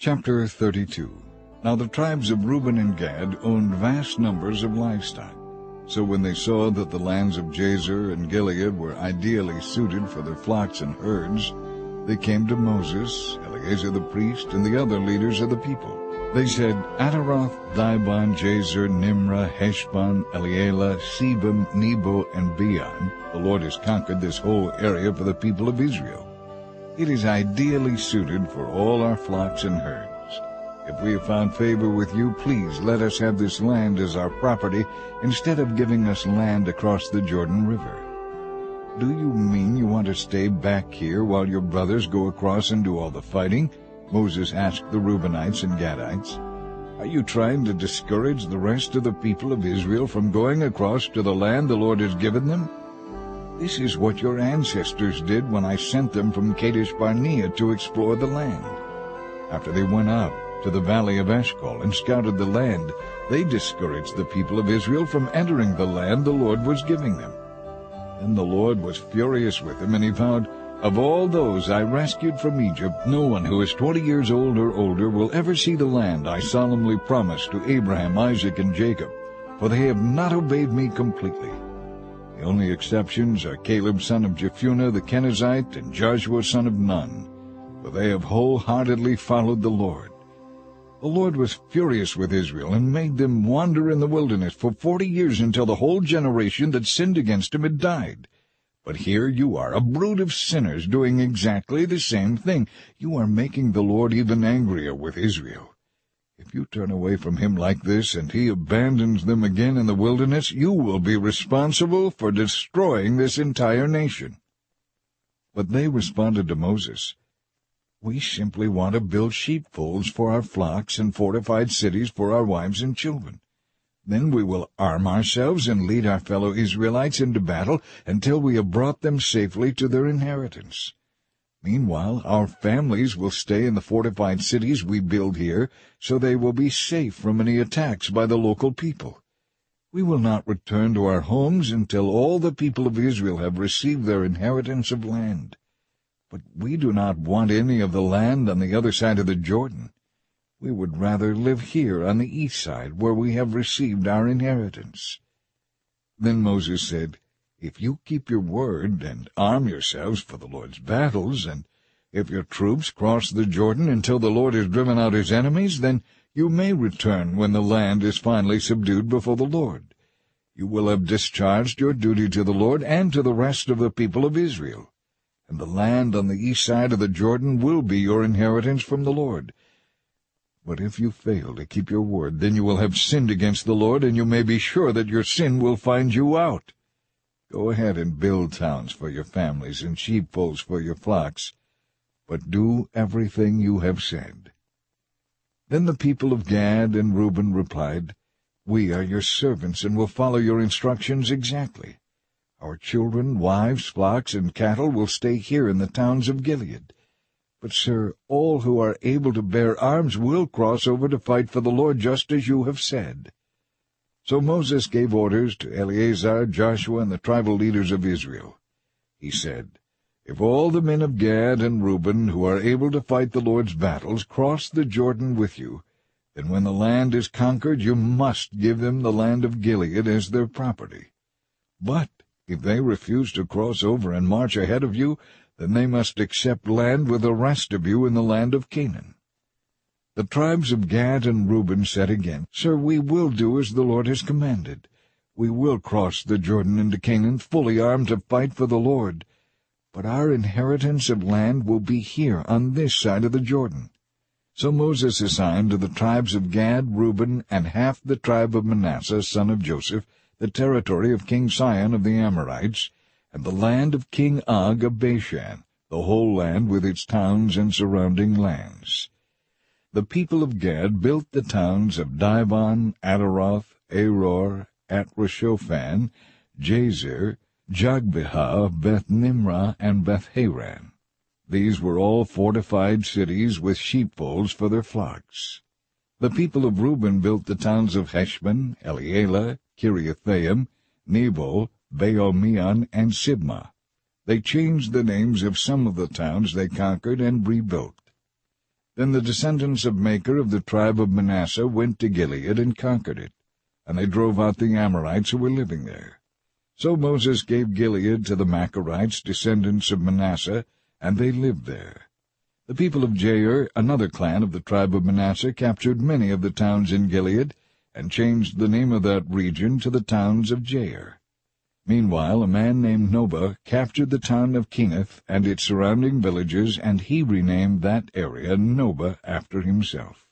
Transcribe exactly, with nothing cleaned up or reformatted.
Chapter thirty-two. Now the tribes of Reuben and Gad owned vast numbers of livestock. So when they saw that the lands of Jazer and Gilead were ideally suited for their flocks and herds, they came to Moses, Eleazar the priest, and the other leaders of the people. They said, Ataroth, Dibon, Jazer, Nimrah, Heshbon, Elealeh, Sebam, Nebo, and Beon, the Lord has conquered this whole area for the people of Israel. It is ideally suited for all our flocks and herds. If we have found favor with you, please let us have this land as our property instead of giving us land across the Jordan River. Do you mean you want to stay back here while your brothers go across and do all the fighting? Moses asked the Reubenites and Gadites. Are you trying to discourage the rest of the people of Israel from going across to the land the Lord has given them? This is what your ancestors did when I sent them from Kadesh Barnea to explore the land. After they went up to the valley of Eshcol and scouted the land, they discouraged the people of Israel from entering the land the Lord was giving them. Then the Lord was furious with them, and he vowed, Of all those I rescued from Egypt, no one who is twenty years old or older will ever see the land I solemnly promised to Abraham, Isaac, and Jacob, for they have not obeyed me completely. The only exceptions are Caleb son of Jephunneh the Kenizzite and Joshua son of Nun, for they have wholeheartedly followed the Lord. The Lord was furious with Israel and made them wander in the wilderness for forty years until the whole generation that sinned against him had died. But here you are, a brood of sinners, doing exactly the same thing. You are making the Lord even angrier with Israel. If you turn away from him like this and he abandons them again in the wilderness, you will be responsible for destroying this entire nation. But they responded to Moses, We simply want to build sheepfolds for our flocks and fortified cities for our wives and children. Then we will arm ourselves and lead our fellow Israelites into battle until we have brought them safely to their inheritance. Meanwhile, our families will stay in the fortified cities we build here, so they will be safe from any attacks by the local people. We will not return to our homes until all the people of Israel have received their inheritance of land. But we do not want any of the land on the other side of the Jordan. We would rather live here on the east side, where we have received our inheritance. Then Moses said, If you keep your word and arm yourselves for the Lord's battles, and if your troops cross the Jordan until the Lord has driven out his enemies, then you may return when the land is finally subdued before the Lord. You will have discharged your duty to the Lord and to the rest of the people of Israel. And the land on the east side of the Jordan will be your inheritance from the Lord. But if you fail to keep your word, then you will have sinned against the Lord, and you may be sure that your sin will find you out. Go ahead and build towns for your families and sheepfolds for your flocks, but do everything you have said. Then the people of Gad and Reuben replied, We are your servants and will follow your instructions exactly. Our children, wives, flocks, and cattle will stay here in the towns of Gilead. But, sir, all who are able to bear arms will cross over to fight for the Lord, just as you have said. So Moses gave orders to Eleazar, Joshua, and the tribal leaders of Israel. He said, If all the men of Gad and Reuben who are able to fight the Lord's battles cross the Jordan with you, then when the land is conquered you must give them the land of Gilead as their property. But if they refuse to cross over and march ahead of you, then they must accept land with the rest of you in the land of Canaan. The tribes of Gad and Reuben said again, Sir, we will do as the Lord has commanded. We will cross the Jordan into Canaan, fully armed to fight for the Lord. But our inheritance of land will be here on this side of the Jordan. So Moses assigned to the tribes of Gad, Reuben, and half the tribe of Manasseh, son of Joseph, the territory of King Sihon of the Amorites, and the land of King Og of Bashan, the whole land with its towns and surrounding lands. The people of Gad built the towns of Dibon, Ataroth, Aror, Atrashophan, Jazer, Jogbehah, Beth-Nimrah, and Beth-Haran. These were all fortified cities with sheepfolds for their flocks. The people of Reuben built the towns of Heshbon, Elealeh, Kiriathaim, Nebo, Baal-Meon, and Sibmah. They changed the names of some of the towns they conquered and rebuilt. Then the descendants of Machir of the tribe of Manasseh went to Gilead and conquered it, and they drove out the Amorites who were living there. So Moses gave Gilead to the Machirites, descendants of Manasseh, and they lived there. The people of Jair, another clan of the tribe of Manasseh, captured many of the towns in Gilead, and changed the name of that region to the towns of Jair. Meanwhile a man named Nobah captured the town of Kenath and its surrounding villages, and he renamed that area Nobah after himself.